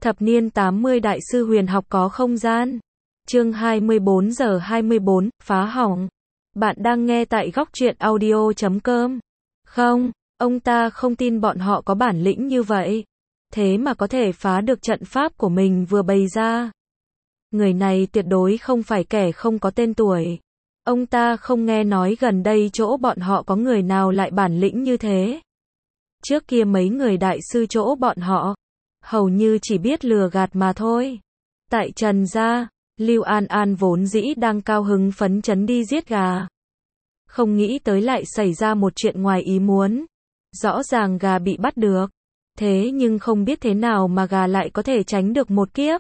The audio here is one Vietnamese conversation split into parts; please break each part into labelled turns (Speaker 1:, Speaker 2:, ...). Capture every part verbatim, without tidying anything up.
Speaker 1: Thập niên tám mươi đại sư huyền học có không gian. Chương hai mươi bốn giờ hai mươi bốn, phá hỏng. Bạn đang nghe tại góc truyện audio chấm com. Không, ông ta không tin bọn họ có bản lĩnh như vậy. Thế mà có thể phá được trận pháp của mình vừa bày ra. Người này tuyệt đối không phải kẻ không có tên tuổi. Ông ta không nghe nói gần đây chỗ bọn họ có người nào lại bản lĩnh như thế. Trước kia mấy người đại sư chỗ bọn họ, hầu như chỉ biết lừa gạt mà thôi. Tại Trần gia, Lưu An An vốn dĩ đang cao hứng phấn chấn đi giết gà. Không nghĩ tới lại xảy ra một chuyện ngoài ý muốn. Rõ ràng gà bị bắt được. Thế nhưng không biết thế nào mà gà lại có thể tránh được một kiếp.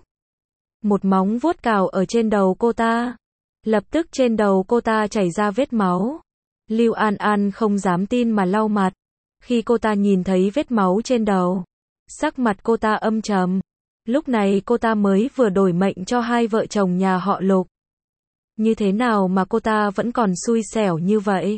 Speaker 1: Một móng vuốt cào ở trên đầu cô ta. Lập tức trên đầu cô ta chảy ra vết máu. Lưu An An không dám tin mà lau mặt. Khi cô ta nhìn thấy vết máu trên đầu, sắc mặt cô ta âm trầm. Lúc này cô ta mới vừa đổi mệnh cho hai vợ chồng nhà họ Lục. Như thế nào mà cô ta vẫn còn xui xẻo như vậy?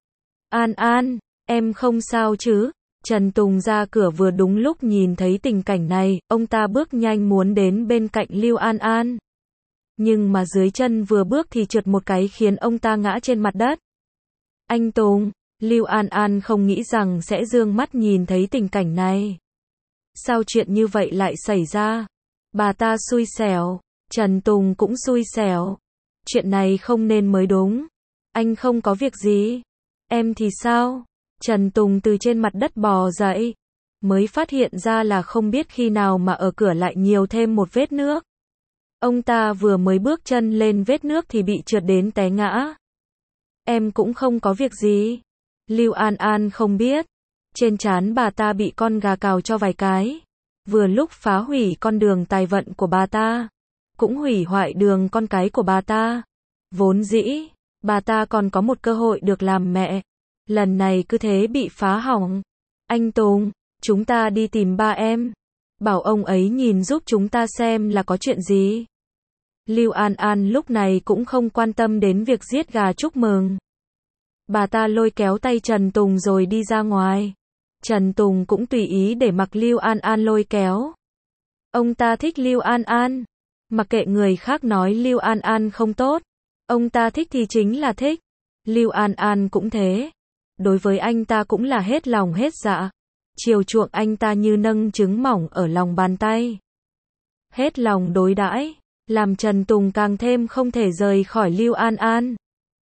Speaker 1: An An, em không sao chứ? Trần Tùng ra cửa vừa đúng lúc nhìn thấy tình cảnh này, ông ta bước nhanh muốn đến bên cạnh Lưu An An. Nhưng mà dưới chân vừa bước thì trượt một cái khiến ông ta ngã trên mặt đất. Anh Tùng, Lưu An An không nghĩ rằng sẽ dương mắt nhìn thấy tình cảnh này. Sao chuyện như vậy lại xảy ra? Bà ta xui xẻo, Trần Tùng cũng xui xẻo. Chuyện này không nên mới đúng. Anh không có việc gì. Em thì sao? Trần Tùng từ trên mặt đất bò dậy. Mới phát hiện ra là không biết khi nào mà ở cửa lại nhiều thêm một vết nước. Ông ta vừa mới bước chân lên vết nước thì bị trượt đến té ngã. Em cũng không có việc gì. Lưu An An không biết. Trên trán bà ta bị con gà cào cho vài cái. Vừa lúc phá hủy con đường tài vận của bà ta. Cũng hủy hoại đường con cái của bà ta. Vốn dĩ, bà ta còn có một cơ hội được làm mẹ. Lần này cứ thế bị phá hỏng. Anh Tùng, chúng ta đi tìm ba em. Bảo ông ấy nhìn giúp chúng ta xem là có chuyện gì. Lưu An An lúc này cũng không quan tâm đến việc giết gà chúc mừng. Bà ta lôi kéo tay Trần Tùng rồi đi ra ngoài. Trần Tùng cũng tùy ý để mặc Lưu An An lôi kéo. Ông ta thích Lưu An An. Mặc kệ người khác nói Lưu An An không tốt. Ông ta thích thì chính là thích. Lưu An An cũng thế. Đối với anh ta cũng là hết lòng hết dạ. Chiều chuộng anh ta như nâng trứng mỏng ở lòng bàn tay. Hết lòng đối đãi, làm Trần Tùng càng thêm không thể rời khỏi Lưu An An.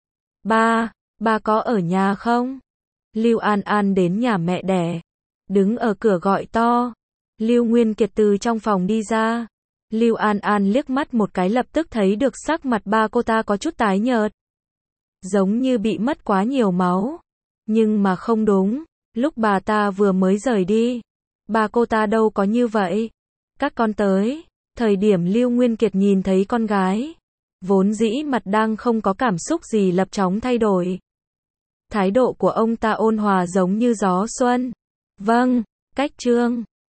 Speaker 1: Ba, ba có ở nhà không? Lưu An An đến nhà mẹ đẻ. Đứng ở cửa gọi to. Lưu Nguyên Kiệt từ trong phòng đi ra. Lưu An An liếc mắt một cái lập tức thấy được sắc mặt ba cô ta có chút tái nhợt. Giống như bị mất quá nhiều máu. Nhưng mà không đúng. Lúc bà ta vừa mới rời đi. Ba cô ta đâu có như vậy. Các con tới. Thời điểm Lưu Nguyên Kiệt nhìn thấy con gái. Vốn dĩ mặt đang không có cảm xúc gì lập chóng thay đổi. Thái độ của ông ta ôn hòa giống như gió xuân. Vâng, cách trương.